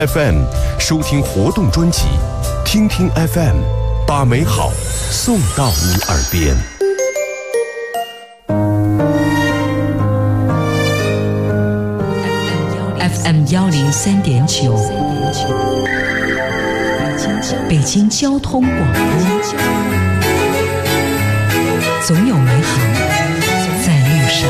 FM 收听活动专辑，听听 FM， 把美好送到你耳边。 FM 103.9，北京交通广播，总有美好在路上。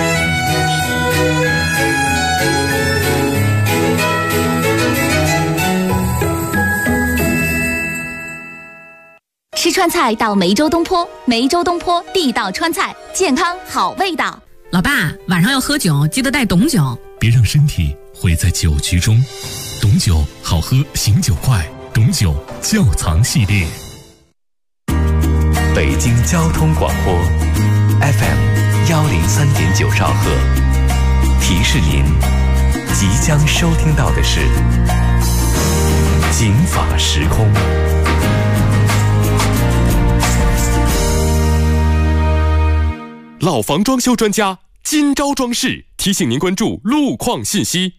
吃川菜到梅州东坡，梅州东坡地道川菜，健康好味道。 老爸，晚上要喝酒，记得带董酒， 别让身体毁在酒局中。董酒好喝，醒酒快，董酒窖藏系列。 北京交通广播 FM 103.9兆赫，提示您即将收听到的是警法时空。 老房装修专家金招装饰提醒您关注路况信息。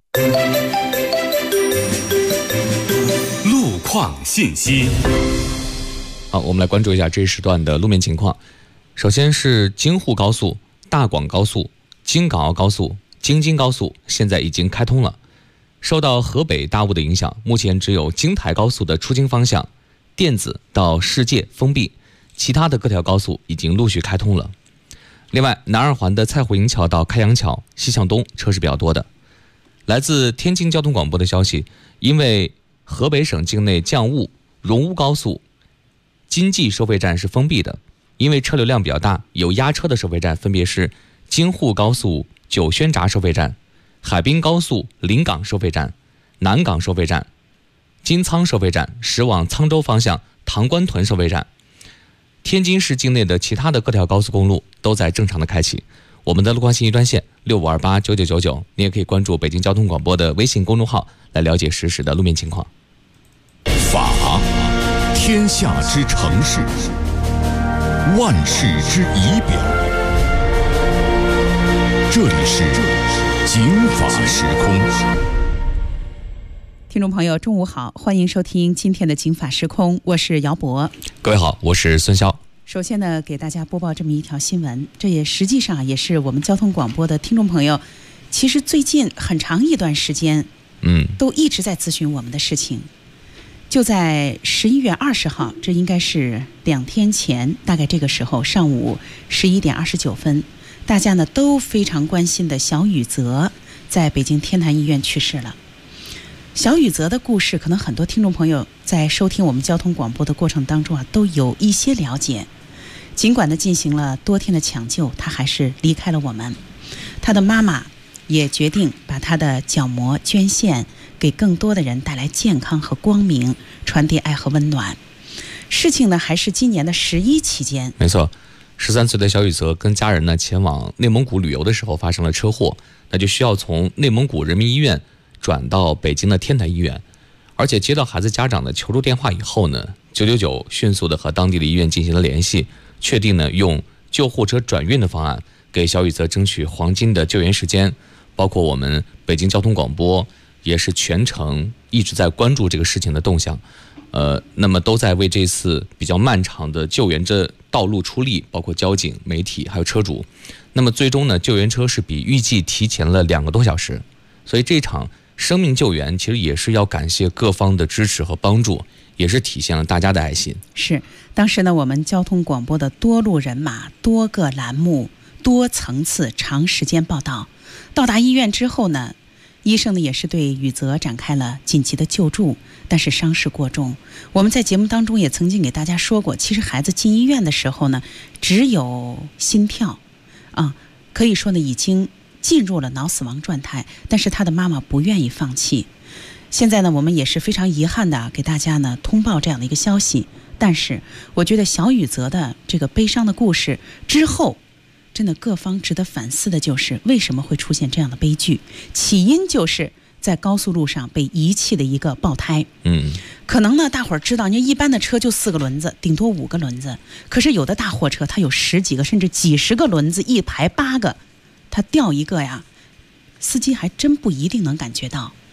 路况信息。 好，我们来关注一下这一时段的路面情况。首先是京沪高速、大广高速、京港澳高速、京津高速现在已经开通了。受到河北大雾的影响，目前只有京台高速的出京方向电子到世界封闭，其他的各条高速已经陆续开通了。另外，南二环的蔡胡营桥到开阳桥西向东车是比较多的。来自天津交通广播的消息，因为河北省境内降雾，荣乌高速金济收费站是封闭的，因为车流量比较大，有压车的收费站分别是京沪高速九宣闸收费站、海滨高速临港收费站、南港收费站、金仓收费站、驶往沧州方向塘关屯收费站。天津市境内的其他的各条高速公路都在正常的开启。我们的路况信息专线65289999，你也可以关注北京交通广播的微信公众号来了解实时的路面情况。 法，天下之城市，万世之仪表。这里是警法时空。 听众朋友，中午好，欢迎收听今天的警法时空，我是姚博。 各位好，我是孙潇。 首先呢，给大家播报这么一条新闻，这也实际上也是我们交通广播的听众朋友，其实最近很长一段时间，都一直在咨询我们的事情。就在11月20号，这应该是2天前，大概这个时候上午11点29分，大家呢都非常关心的小雨泽在北京天坛医院去世了。小雨泽的故事，可能很多听众朋友在收听我们交通广播的过程当中都有一些了解。尽管呢进行了多天的抢救，他还是离开了我们。他的妈妈也决定把他的角膜捐献给更多的人，带来健康和光明，传递爱和温暖。事情呢还是今年的11期间。 没错，13岁的小雨泽跟家人呢前往内蒙古旅游的时候发生了车祸，那就需要从内蒙古人民医院转到北京的天坛医院。而且接到孩子家长的求助电话以后呢，999迅速的和当地的医院进行了联系，确定呢用救护车转运的方案给小雨泽争取黄金的救援时间。包括我们北京交通广播也是全程一直在关注这个事情的动向，那么都在为这次比较漫长的救援这道路出力，包括交警、媒体还有车主。那么最终呢，救援车是比预计提前了2个多小时，所以这场生命救援其实也是要感谢各方的支持和帮助，也是体现了大家的爱心。 是，当时呢，我们交通广播的多路人马、多个栏目、多层次、长时间报道，到达医院之后呢，医生呢也是对雨泽展开了紧急的救助，但是伤势过重。我们在节目当中也曾经给大家说过，其实孩子进医院的时候呢，只有心跳，可以说呢已经进入了脑死亡状态，但是他的妈妈不愿意放弃。现在呢，我们也是非常遗憾的给大家呢通报这样的一个消息。但是我觉得小雨泽的这个悲伤的故事之后，真的各方值得反思的就是为什么会出现这样的悲剧。起因就是在高速路上被遗弃的一个爆胎。可能呢大伙儿知道，你一般的车就4个轮子，顶多5个轮子，可是有的大货车它有10几个甚至几十个轮子，一排8个，它掉一个呀，司机还真不一定能感觉到。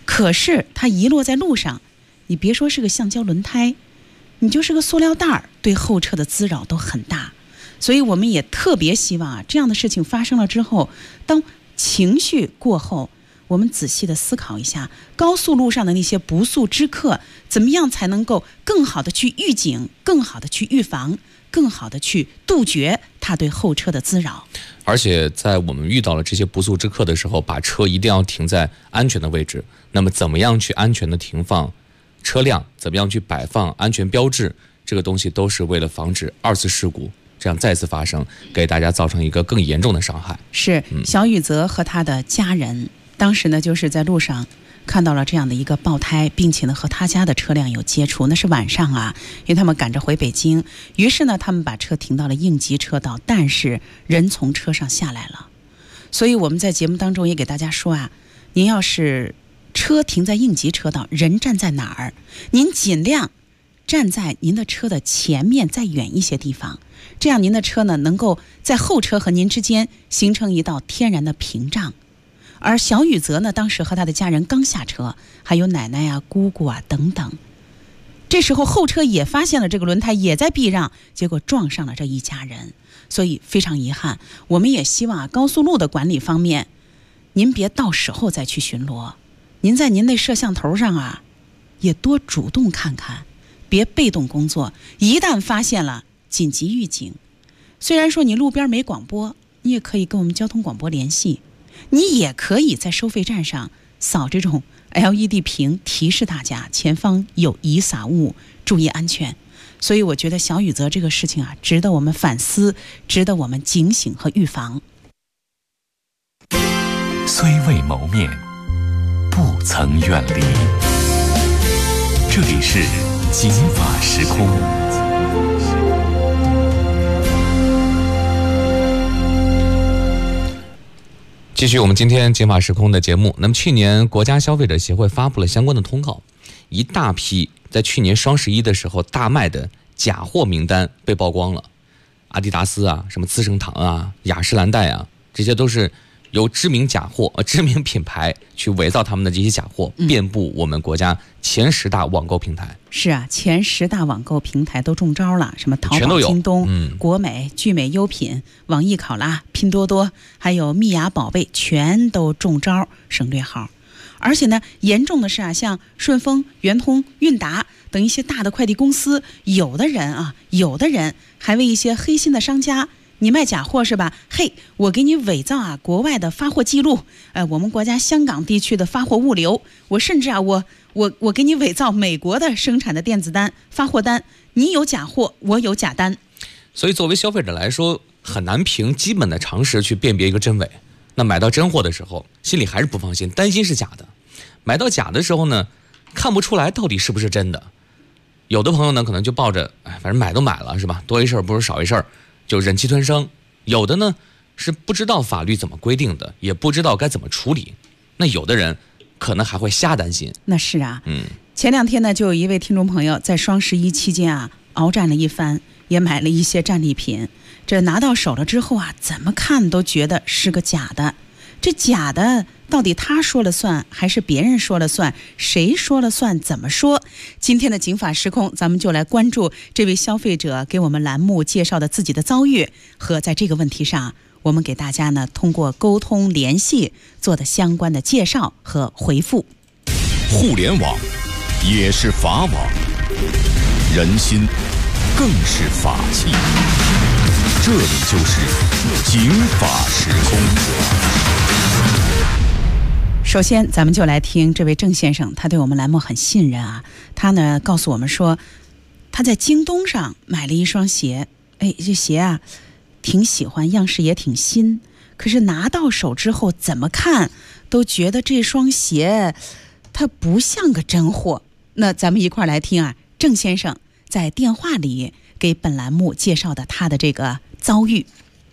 可是它遗落在路上，你别说是个橡胶轮胎，你就是个塑料袋儿，对后车的滋扰都很大。所以我们也特别希望啊，这样的事情发生了之后，当情绪过后，我们仔细的思考一下，高速路上的那些不速之客，怎么样才能够更好的去预警，更好的去预防，更好的去杜绝它对后车的滋扰。 而且在我们遇到了这些不速之客的时候，把车一定要停在安全的位置。那么怎么样去安全的停放车辆，怎么样去摆放安全标志，这个东西都是为了防止二次事故这样再次发生，给大家造成一个更严重的伤害。是小雨泽和他的家人当时呢就是在路上看到了这样的一个爆胎，并且呢和他家的车辆有接触，那是晚上啊，因为他们赶着回北京，于是呢他们把车停到了应急车道，但是人从车上下来了。所以我们在节目当中也给大家说啊，您要是车停在应急车道，人站在哪儿，您尽量站在您的车的前面再远一些地方，这样您的车呢能够在后车和您之间形成一道天然的屏障。而小雨泽呢当时和他的家人刚下车，还有奶奶啊、姑姑啊等等，这时候后车也发现了这个轮胎也在避让，结果撞上了这一家人。所以非常遗憾，我们也希望啊，高速路的管理方面，您别到时候再去巡逻，您在您那摄像头上啊也多主动看看，别被动工作，一旦发现了紧急预警。虽然说你路边没广播，你也可以跟我们交通广播联系，你也可以在收费站上扫这种 LED 屏，提示大家前方有遗撒物，注意安全。所以我觉得小雨泽这个事情啊，值得我们反思，值得我们警醒和预防。 虽未谋面，不曾远离。这里是警法时空。 继续我们今天警法时空的节目。那么去年国家消费者协会发布了相关的通告，一大批在去年双11的时候大卖的假货名单被曝光了。阿迪达斯啊，什么资生堂啊、雅诗兰黛啊，这些都是由知名假货、知名品牌去伪造他们的这些假货，遍布我们国家前10大网购平台。是啊，前10大网购平台都中招了，什么淘宝、京东、国美、聚美优品、网易考拉、拼多多，还有蜜芽宝贝，全都中招，省略号。而且呢，严重的是啊，像顺丰、圆通、韵达等一些大的快递公司，有的人还为一些黑心的商家，你卖假货是吧？嘿，我给你伪造啊国外的发货记录，我们国家香港地区的发货物流，我甚至啊，我给你伪造美国的生产的电子单、发货单，你有假货，我有假单。所以作为消费者来说，很难凭基本的常识去辨别一个真伪。那买到真货的时候，心里还是不放心，担心是假的。买到假的时候呢，看不出来到底是不是真的。有的朋友呢，可能就抱着，反正买都买了是吧？多一事不如少一事，就忍气吞声。有的呢，是不知道法律怎么规定的，也不知道该怎么处理。那有的人可能还会瞎担心。那是啊，前2天呢，就有一位听众朋友在双11期间啊，鏖战了一番，也买了一些战利品。这拿到手了之后啊，怎么看都觉得是个假的。这假的到底他说了算还是别人说了算？谁说了算？怎么说？今天的警法时空，咱们就来关注这位消费者给我们栏目介绍的自己的遭遇，和在这个问题上我们给大家呢通过沟通联系做的相关的介绍和回复。 互联网也是法网，人心更是法器。这里就是警法时空。 首先咱们就来听这位郑先生，他对我们栏目很信任啊。他呢告诉我们说，他在京东上买了一双鞋，这鞋啊挺喜欢，样式也挺新，可是拿到手之后怎么看都觉得这双鞋它不像个真货。那咱们一块来听啊，郑先生在电话里给本栏目介绍的他的这个遭遇。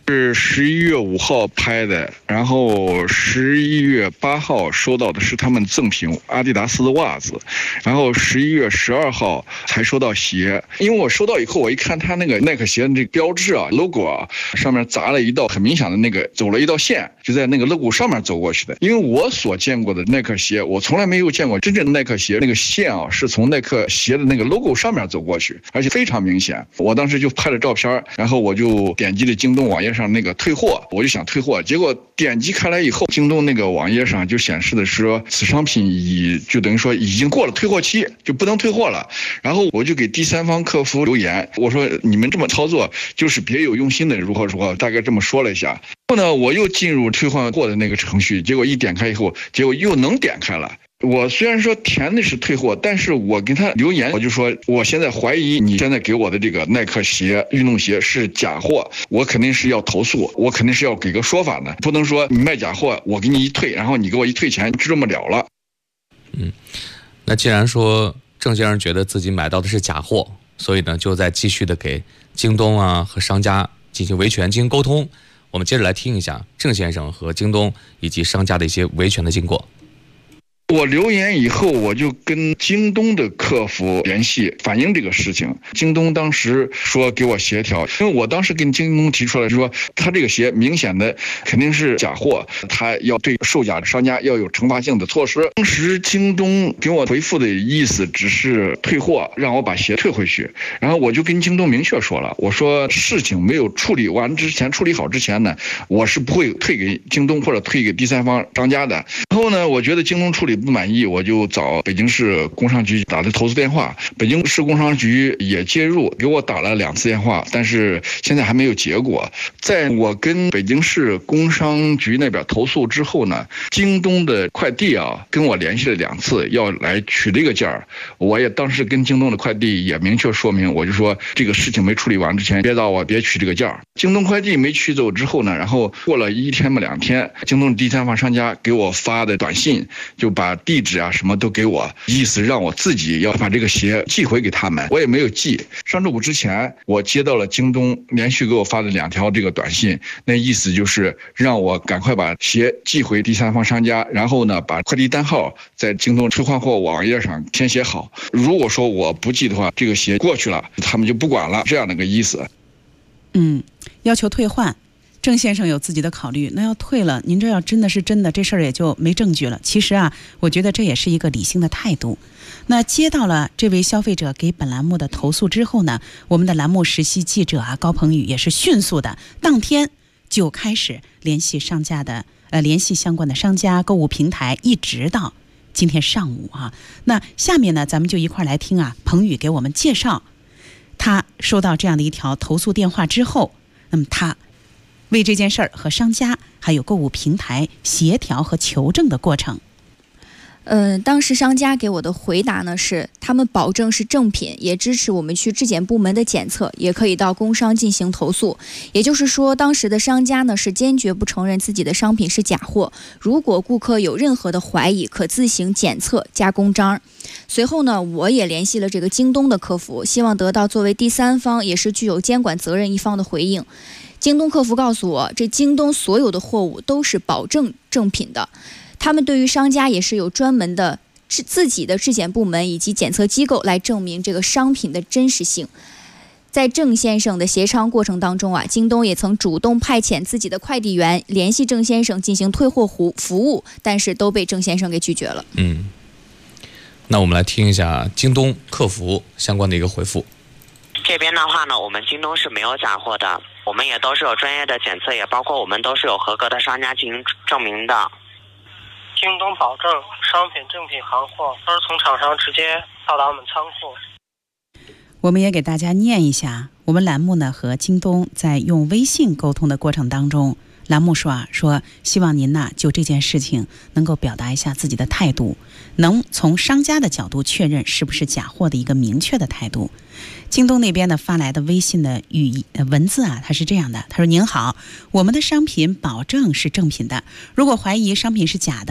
是11月5号拍的，然后11月8号收到的是他们赠品阿迪达斯的袜子，然后11月12号才收到鞋。因为我收到以后，我一看他那个耐克鞋的这个标志啊 logo 啊，上面砸了一道很明显的那个走了一道线，就在那个 logo 上面走过去的。因为我所见过的耐克鞋，我从来没有见过真正的耐克鞋那个线啊是从耐克鞋的那个 logo 上面走过去，而且非常明显。我当时就拍了照片，然后我就点击了京东网页上那个退货，我就想退货，结果点击开来以后，京东那个网页上就显示的是说此商品就等于说已经过了退货期，就不能退货了。然后我就给第三方客服留言，我说你们这么操作就是别有用心的，如何如何，大概这么说了一下。后呢，我又进入退换货的那个程序，结果一点开以后，结果又能点开了。我虽然说填的是退货，但是我给他留言，我就说我现在怀疑你现在给我的这个耐克鞋运动鞋是假货，我肯定是要投诉，我肯定是要给个说法的，不能说你卖假货我给你一退，然后你给我一退钱就这么了了。 那既然说郑先生觉得自己买到的是假货，所以呢就在继续的给京东啊和商家进行维权进行沟通。我们接着来听一下郑先生和京东以及商家的一些维权的经过。 我留言以后，我就跟京东的客服联系反映这个事情。京东当时说给我协调，因为我当时跟京东提出来说，他这个鞋明显的肯定是假货，他要对售假商家要有惩罚性的措施。当时京东给我回复的意思只是退货，让我把鞋退回去。然后我就跟京东明确说了，我说事情没有处理完之前，处理好之前呢，我是不会退给京东或者退给第三方商家的。然后呢，我觉得京东处理不满意，我就找北京市工商局打的投诉电话，北京市工商局也介入，给我打了2次电话，但是现在还没有结果。在我跟北京市工商局那边投诉之后呢，京东的快递啊跟我联系了2次，要来取这个件儿。我也当时跟京东的快递也明确说明，我就说这个事情没处理完之前，别取这个件儿。京东快递没取走之后呢，然后过了1天吧2天，京东第三方商家给我发的短信，就把地址啊什么都给我，意思让我自己要把这个鞋寄回给他们，我也没有寄。上周五之前，我接到了京东连续给我发的2条这个短信，那意思就是让我赶快把鞋寄回第三方商家，然后呢把快递单号在京东退换货网页上填写好。如果说我不寄的话，这个鞋过去了，他们就不管了，这样的个意思。 要求退换。郑先生有自己的考虑，那要退了，您这要真的是真的，这事儿也就没证据了。其实啊，我觉得这也是一个理性的态度。那接到了这位消费者给本栏目的投诉之后呢，我们的栏目实习记者高鹏宇也是迅速的，当天就开始联系联系相关的商家、购物平台，一直到今天上午啊。那下面呢，咱们就一块来听鹏宇给我们介绍他收到这样的一条投诉电话之后，那么他为这件事儿和商家还有购物平台协调和求证的过程。 当时商家给我的回答呢是，他们保证是正品，也支持我们去质检部门的检测，也可以到工商进行投诉。也就是说，当时的商家呢是坚决不承认自己的商品是假货。如果顾客有任何的怀疑，可自行检测加公章。随后呢，我也联系了这个京东的客服，希望得到作为第三方也是具有监管责任一方的回应。京东客服告诉我，这京东所有的货物都是保证正品的，他们对于商家也是有专门的自己的质检部门以及检测机构来证明这个商品的真实性。在郑先生的协商过程当中京东也曾主动派遣自己的快递员联系郑先生进行退货服务，但是都被郑先生给拒绝了。 那我们来听一下京东客服相关的一个回复。 这边的话呢，我们京东是没有假货的，我们也都是有专业的检测，也包括我们都是有合格的商家进行证明的。 京东保证商品正品行货都是从厂商直接到达我们仓库。 我们也给大家念一下，我们栏目呢和京东在用微信沟通的过程当中，栏目说希望您就这件事情能够表达一下自己的态度，能从商家的角度确认是不是假货的一个明确的态度。京东那边呢发来的微信的文字它是这样的，他说：您好，我们的商品保证是正品的，如果怀疑商品是假的，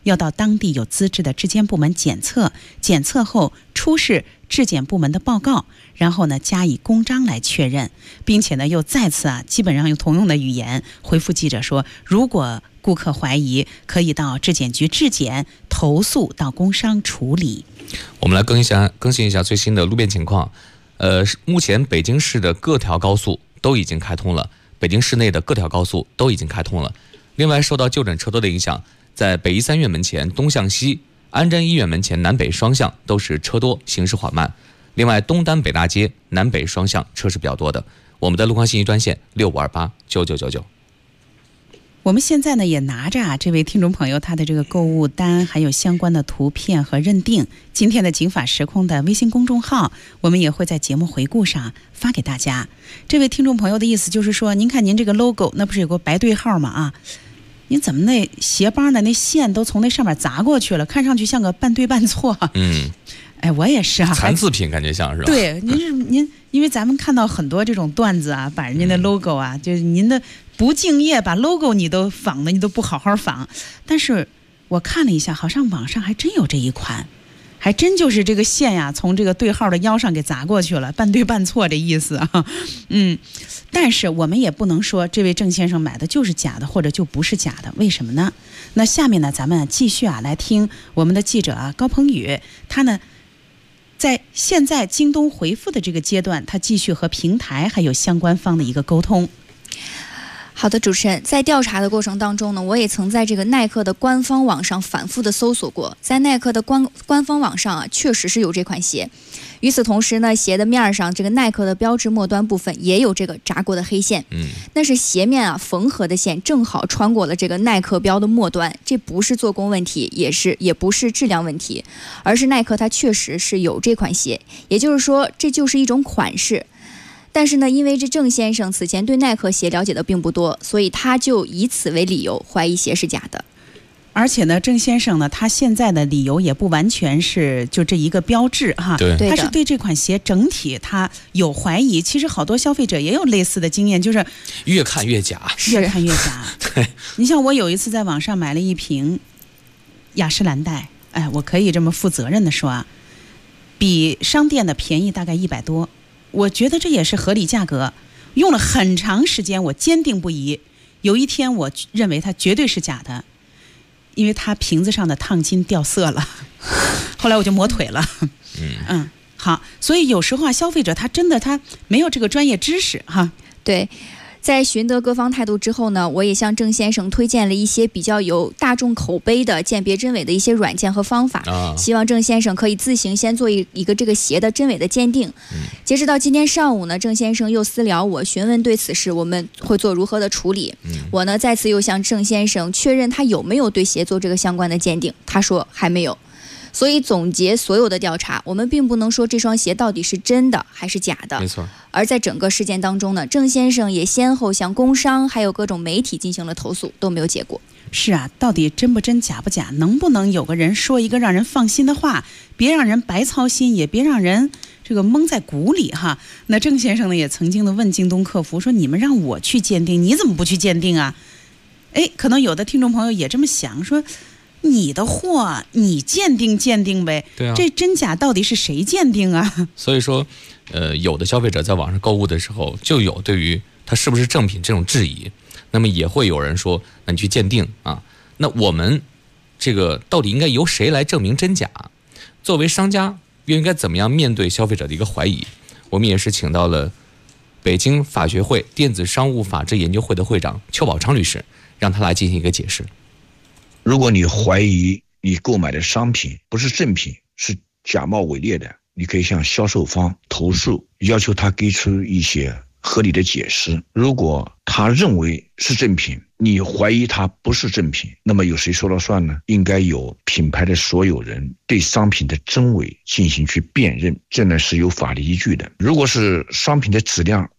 要到当地有资质的质监部门检测，检测后出示质检部门的报告，然后呢加以公章来确认，并且呢又再次基本上用同样的语言回复记者说，如果顾客怀疑，可以到质检局质检，投诉到工商处理。 我们来更新一下最新的路面情况。目前北京市的各条高速都已经开通了，北京市内的各条高速都已经开通了。另外，受到就诊车多的影响，在北医三院门前东向西、安贞医院门前南北双向都是车多，行驶缓慢。另外，东单北大街南北双向车是比较多的。我们的路况信息专线65289999。 我们现在呢也拿着这位听众朋友他的这个购物单，还有相关的图片和认定，今天的警法时空的微信公众号，我们也会在节目回顾上发给大家。这位听众朋友的意思就是说，您看您这个 logo 那不是有个白对号吗？啊，您怎么那鞋帮的那线都从那上面砸过去了，看上去像个半对半错。哎，我也是啊， 残次品感觉像是吧？ 对，您，因为咱们看到很多这种段子啊，把人家的 logo 啊，就是您的不敬业，把 logo 你都仿的，你都不好好仿。但是我看了一下，好像网上还真有这一款，还真就是这个线呀，从这个对号的腰上给砸过去了，半对半错这意思啊。但是我们也不能说这位郑先生买的就是假的，或者就不是假的，为什么呢？那下面呢，咱们继续来听我们的记者高鹏宇，他呢在现在京东回复的这个阶段，他继续和平台还有相关方的一个沟通。 好的，主持人，在调查的过程当中呢，我也曾在这个耐克的官方网上反复的搜索过，在耐克的官方网上啊，确实是有这款鞋。与此同时呢，鞋的面上这个耐克的标志末端部分也有这个扎过的黑线，那是鞋面啊缝合的线，正好穿过了这个耐克标的末端，这不是做工问题，也不是质量问题，而是耐克它确实是有这款鞋，也就是说这就是一种款式。但是呢，因为这郑先生此前对耐克鞋了解的并不多，所以他就以此为理由怀疑鞋是假的。 而且呢，郑先生呢，他现在的理由也不完全是就这一个标志哈，他是对这款鞋整体他有怀疑。其实好多消费者也有类似的经验，就是越看越假， 越看越假。对，你像我有一次在网上买了一瓶雅诗兰黛，哎，我可以这么负责任的说啊，比商店的便宜大概100多。我觉得这也是合理价格，用了很长时间，我坚定不移。有一天我认为它绝对是假的，因为它瓶子上的烫金掉色了，后来我就磨腿了。好，所以有时候啊，消费者他真的他没有这个专业知识哈。 对。在询得各方态度之后呢，我也向郑先生推荐了一些比较有大众口碑的鉴别真伪的一些软件和方法，希望郑先生可以自行先做一个这个鞋的真伪的鉴定。截止到今天上午呢，郑先生又私聊我询问对此事我们会做如何的处理。我呢再次又向郑先生确认他有没有对鞋做这个相关的鉴定，他说还没有。所以总结所有的调查，我们并不能说这双鞋到底是真的还是假的。 没错。 而在整个事件当中呢，郑先生也先后向工商还有各种媒体进行了投诉，都没有结果。 是啊，到底真不真假不假，能不能有个人说一个让人放心的话，别让人白操心，也别让人这个蒙在鼓里哈。那郑先生呢也曾经的问京东客服说，你们让我去鉴定，你怎么不去鉴定啊？哎，可能有的听众朋友也这么想，说你的货你鉴定呗， 对啊， 这真假到底是谁鉴定啊？ 所以说有的消费者在网上购物的时候就有对于它是不是正品这种质疑，那么也会有人说那你去鉴定啊。那我们这个到底应该由谁来证明真假？作为商家又应该怎么样面对消费者的一个怀疑？我们也是请到了北京法学会电子商务法治研究会的会长邱宝昌律师，让他来进行一个解释。 如果你怀疑你购买的商品不是正品，是假冒伪劣的，你可以向销售方投诉，要求他给出一些合理的解释。如果他认为是正品，你怀疑它不是正品，那么由谁说了算呢？应该由品牌的所有人对商品的真伪进行去辨认，这呢是有法律依据的。如果是商品的质量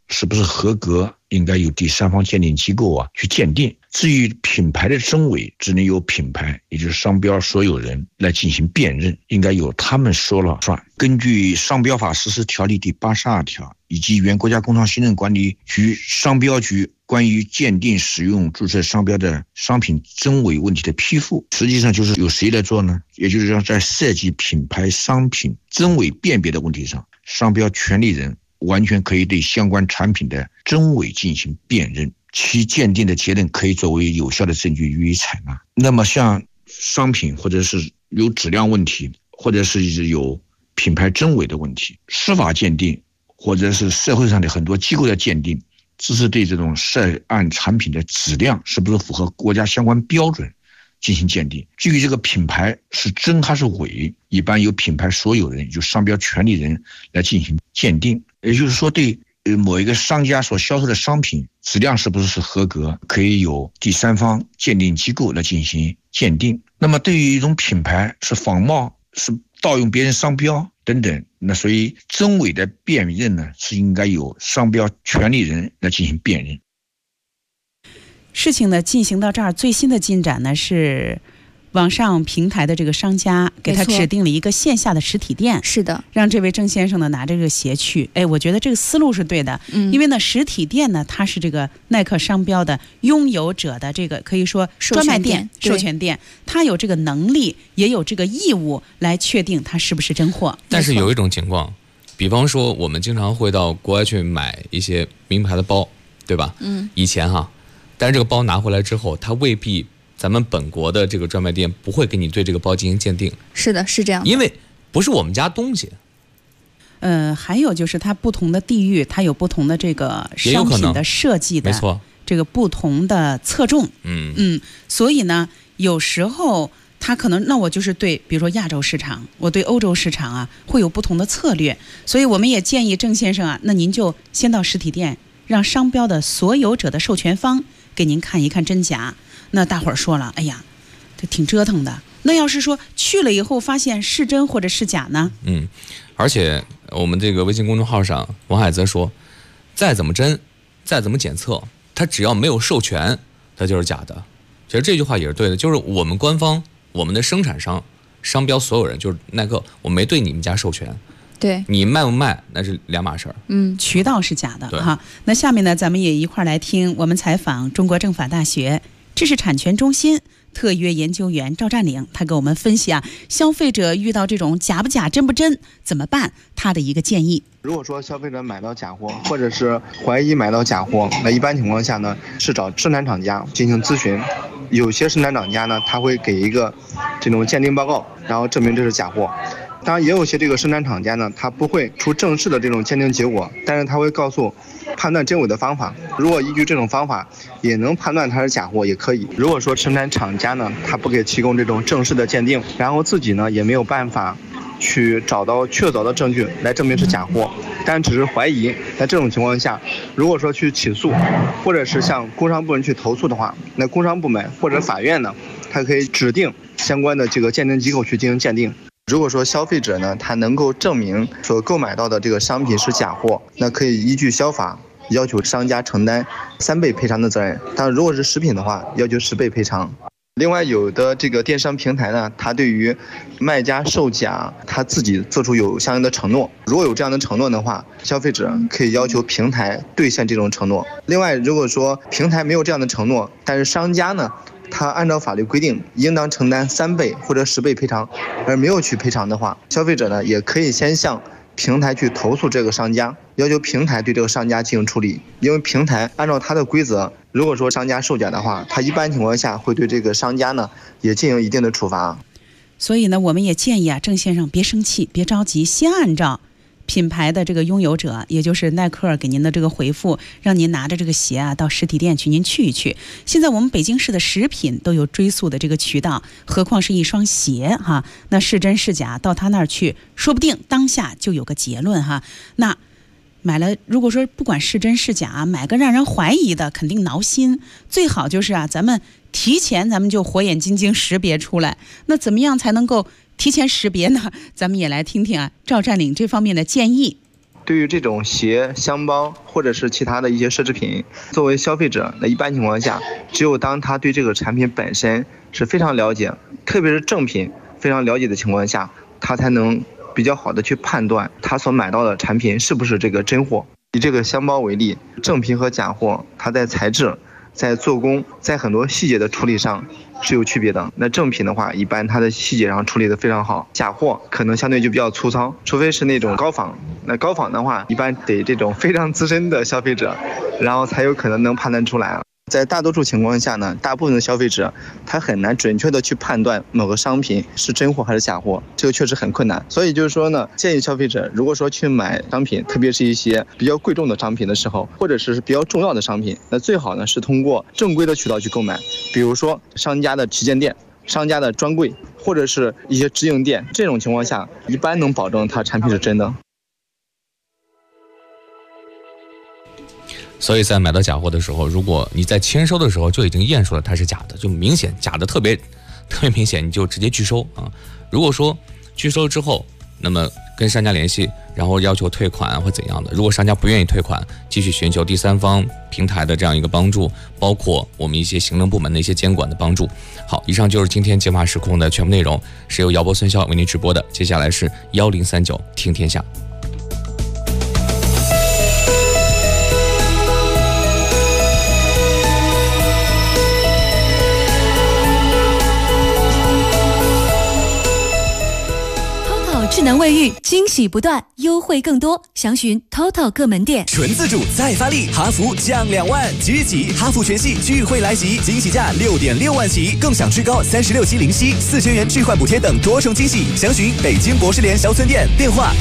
是不是合格，应该由第三方鉴定机构去鉴定。至于品牌的真伪，只能由品牌，也就是商标所有人来进行辨认，应该由他们说了算。根据商标法实施条例第82条以及原国家工商行政管理局商标局关于鉴定使用注册商标的商品真伪问题的批复，实际上就是由谁来做呢？也就是说，在涉及品牌商品真伪辨别的问题上，商标权利人完全可以对相关产品的真伪进行辨认，其鉴定的结论可以作为有效的证据予以采纳。那么像商品或者是有质量问题，或者是有品牌真伪的问题，司法鉴定或者是社会上的很多机构的鉴定，只是对这种涉案产品的质量是不是符合国家相关标准进行鉴定。至于这个品牌是真还是伪，一般由品牌所有人，也就是商标权利人来进行鉴定。也就是说，对某一个商家所销售的商品质量是不是合格，可以由第三方鉴定机构来进行鉴定。那么对于一种品牌是仿冒，是盗用别人商标等等，那所以真伪的辨认呢，是应该由商标权利人来进行辨认。 事情呢进行到这儿，最新的进展呢是网上平台的这个商家给他指定了一个线下的实体店， 是的， 让这位郑先生呢拿着这个鞋去。我觉得这个思路是对的，因为呢实体店呢它是这个耐克商标的拥有者的这个可以说专卖店、授权店，它有这个能力也有这个义务来确定它是不是真货。 但是有一种情况，比方说我们经常会到国外去买一些名牌的包，对吧？以前但是这个包拿回来之后，它未必咱们本国的这个专卖店不会给你对这个包进行鉴定。 是的，是这样的， 因为不是我们家东西。 还有就是它不同的地域，它有不同的这个商品的设计的， 没错， 这个不同的侧重。所以呢，有时候它可能，那我就是对，比如说亚洲市场，我对欧洲市场会有不同的策略。所以我们也建议郑先生那您就先到实体店，让商标的所有者的授权方给您看一看真假。那大伙儿说了，哎呀，这挺折腾的。那要是说去了以后发现是真或者是假呢？ 而且我们这个微信公众号上，王海泽说，再怎么真，再怎么检测，它只要没有授权，它就是假的。其实这句话也是对的，就是我们官方，我们的生产商、商标所有人，就是耐克，我没对你们家授权。 对， 你卖不卖那是两码事儿。 渠道是假的哈。那下面呢，咱们也一块儿来听我们采访中国政法大学知识产权中心特约研究员赵占领，他给我们分析消费者遇到这种假不假、真不真怎么办，他的一个建议。 如果说消费者买到假货，或者是怀疑买到假货，那一般情况下呢，是找生产厂家进行咨询。有些生产厂家呢，他会给一个这种鉴定报告，然后证明这是假货。当然，也有些这个生产厂家呢，他不会出正式的这种鉴定结果，但是他会告诉判断真伪的方法。如果依据这种方法也能判断它是假货，也可以。如果说生产厂家呢，他不给提供这种正式的鉴定，然后自己呢也没有办法去找到确凿的证据来证明是假货，但只是怀疑，在这种情况下，如果说去起诉，或者是向工商部门去投诉的话，那工商部门或者法院呢，他可以指定相关的这个鉴定机构去进行鉴定。如果说消费者呢，他能够证明所购买到的这个商品是假货，那可以依据消法要求商家承担3倍赔偿的责任。但如果是食品的话，要求10倍赔偿。另外，有的这个电商平台呢，它对于卖家售假，他自己做出有相应的承诺。如果有这样的承诺的话，消费者可以要求平台兑现这种承诺。另外，如果说平台没有这样的承诺，但是商家呢，他按照法律规定应当承担3倍或者10倍赔偿，而没有去赔偿的话，消费者呢也可以先向平台去投诉这个商家，要求平台对这个商家进行处理。因为平台按照它的规则，如果说商家售假的话，它一般情况下会对这个商家呢也进行一定的处罚。 所以呢，我们也建议郑先生别生气，别着急，先按照品牌的这个拥有者，也就是耐克给您的这个回复，让您拿着这个鞋到实体店去您去一去。现在我们北京市的食品都有追溯的这个渠道，何况是一双鞋那是真是假到他那儿去，说不定当下就有个结论那买了，如果说不管是真是假，买个让人怀疑的肯定挠心。最好就是咱们提前咱们就火眼金睛识别出来。那怎么样才能够提前识别呢？咱们也来听听赵占领这方面的建议。 对于这种鞋、箱包或者是其他的一些奢侈品，作为消费者，那一般情况下，只有当他对这个产品本身是非常了解，特别是正品非常了解的情况下，他才能比较好的去判断他所买到的产品是不是这个真货。以这个箱包为例，正品和假货，它在材质、在做工、在很多细节的处理上是有区别的。那正品的话，一般它的细节上处理的非常好，假货可能相对就比较粗糙，除非是那种高仿。那高仿的话，一般得这种非常资深的消费者，然后才有可能能判断出来。在大多数情况下呢，大部分的消费者他很难准确的去判断某个商品是真货还是假货，这个确实很困难。所以就是说呢，建议消费者如果说去买商品，特别是一些比较贵重的商品的时候，或者是比较重要的商品，那最好呢是通过正规的渠道去购买，比如说商家的旗舰店、商家的专柜或者是一些直营店，这种情况下一般能保证它产品是真的。 所以在买到假货的时候，如果你在签收的时候就已经验出了它是假的，就明显假的特别明显，你就直接拒收啊。如果说拒收之后，那么跟商家联系，然后要求退款或怎样的，如果商家不愿意退款，继续寻求第三方平台的这样一个帮助，包括我们一些行政部门的一些监管的帮助。好，以上就是今天解码时空的全部内容，是由姚波孙骁为您直播的。接下来是1039听天下。 智能卫浴惊喜不断，优惠更多，详询 TOTO 各门店。 纯自主再发力，哈弗降2万，即日起哈弗全系聚会来袭，惊喜价6.6万起，更享最高36期零息，4000元置换补贴等多重惊喜。详询北京博士联小村店，电话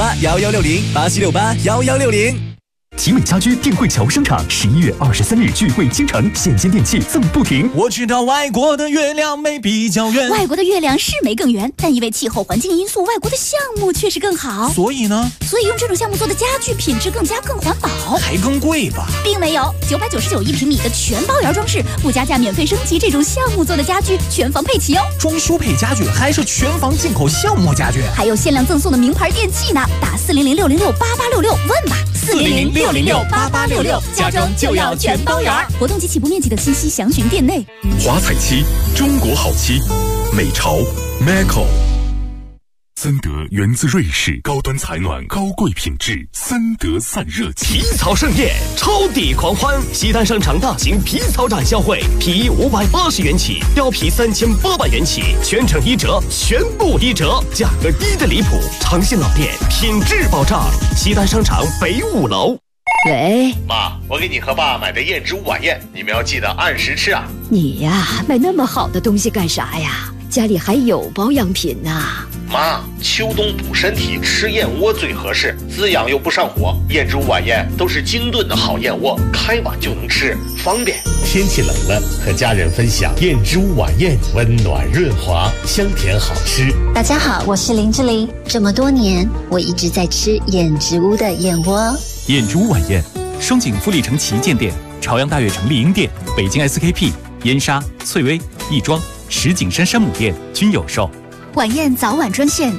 87681160，87681160。 集美家居定慧桥商场11月23日聚会倾城，现金电器赠不停。 我知道外国的月亮没比较圆， 外国的月亮是没更圆，但因为气候环境因素，外国的项目确实更好。 所以呢？ 所以用这种项目做的家具品质更环保， 还更贵吧？ 并没有，9991平米的全包圆装饰，不加价免费升级这种项目做的家具，全房配齐哦。 装修配家具还是全房进口项目家具， 还有限量赠送的名牌电器呢。打400-606-8866问吧，400-606-8866，家装就要全包圆。活动及起步面积的信息详询店内。 华彩漆，中国好漆，美潮 Maco。森德源自瑞士，高端采暖，高贵品质，森德散热器。 皮草盛宴，超抵狂欢！西单商场大型皮草展销会，皮衣580元起，貂皮3800元起，全程1折，全部1折，价格低得离谱。长信老店，品质保障。西单商场北5楼。 喂， 妈，我给你和爸买的燕之屋晚宴，你们要记得按时吃啊。 你呀，买那么好的东西干啥呀？家里还有保养品呢。 妈，秋冬补身体，吃燕窝最合适，滋养又不上火。燕之屋晚宴都是精炖的好燕窝，开碗就能吃，方便。 天气冷了，和家人分享燕之屋晚宴，温暖润滑，香甜好吃。 大家好，我是林志玲。这么多年，我一直在吃燕之屋的燕窝。 燕之屋晚宴，双井富力城旗舰店、朝阳大悦城丽婴店、北京 SKP、燕莎、翠微、亦庄、石景山山姆店均有售。 晚宴早晚专线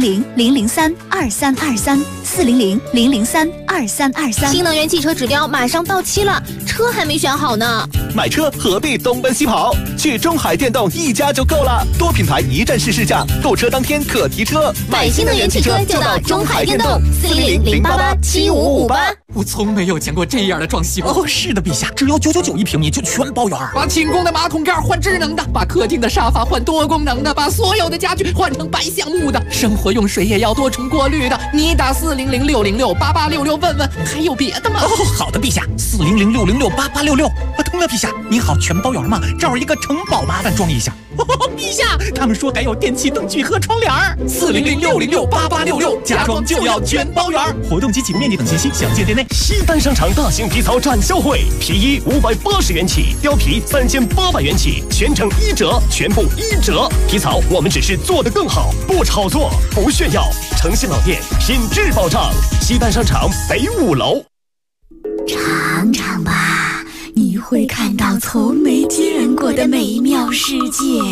400-003-2323，400-003-2323。 新能源汽车指标马上到期了，车还没选好呢。 买车何必东奔西跑？去中海电动一家就够了，多品牌一站式试驾，购车当天可提车。 买新能源汽车就到中海电动，400-088-7558。 我从没有见过这样的装修哦！是的，陛下，只要9991平米就全包圆。 把寝宫的马桶盖换智能的，把客厅的沙发换多功能的，把所有的家具换成白橡木的，生活用水也要多重过滤的。你打400-606-8866问问，还有别的吗？ 哦，好的，陛下，400-606-8866。通了，陛下，您好，全包圆吗？这儿一个城堡，麻烦装一下。陛下，他们说还有电器灯具和窗帘。 400-606-8866，家装就要全包圆。 活动及起步面积等信息详见店内。 西单商场大型皮草展销会，皮衣580元起，貂皮3800元起，全程1折，全部1折。皮草我们只是做得更好，不炒作，不炫耀。诚信老店，品质保障。西单商场北5楼。 尝尝吧，你会看到从没见过的美妙世界。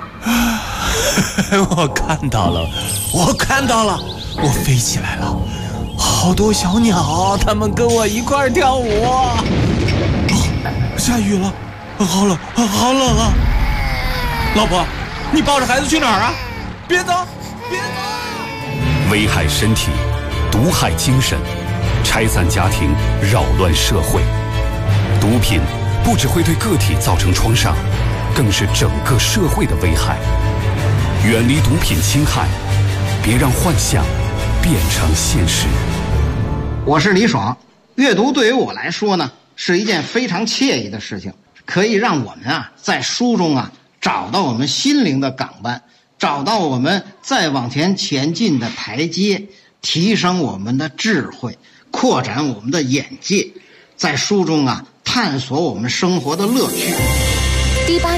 我看到了，我飞起来了。 好多小鸟，它们跟我一块儿跳舞。下雨了，好冷，好冷啊！老婆，你抱着孩子去哪儿啊？别走，别走！ 危害身体，毒害精神，拆散家庭，扰乱社会。毒品不只会对个体造成创伤，更是整个社会的危害。远离毒品侵害，别让幻想变成现实。 我是李爽，阅读对于我来说呢，是一件非常惬意的事情，可以让我们在书中找到我们心灵的港湾，找到我们再往前前进的台阶，提升我们的智慧，扩展我们的眼界，在书中探索我们生活的乐趣。 第8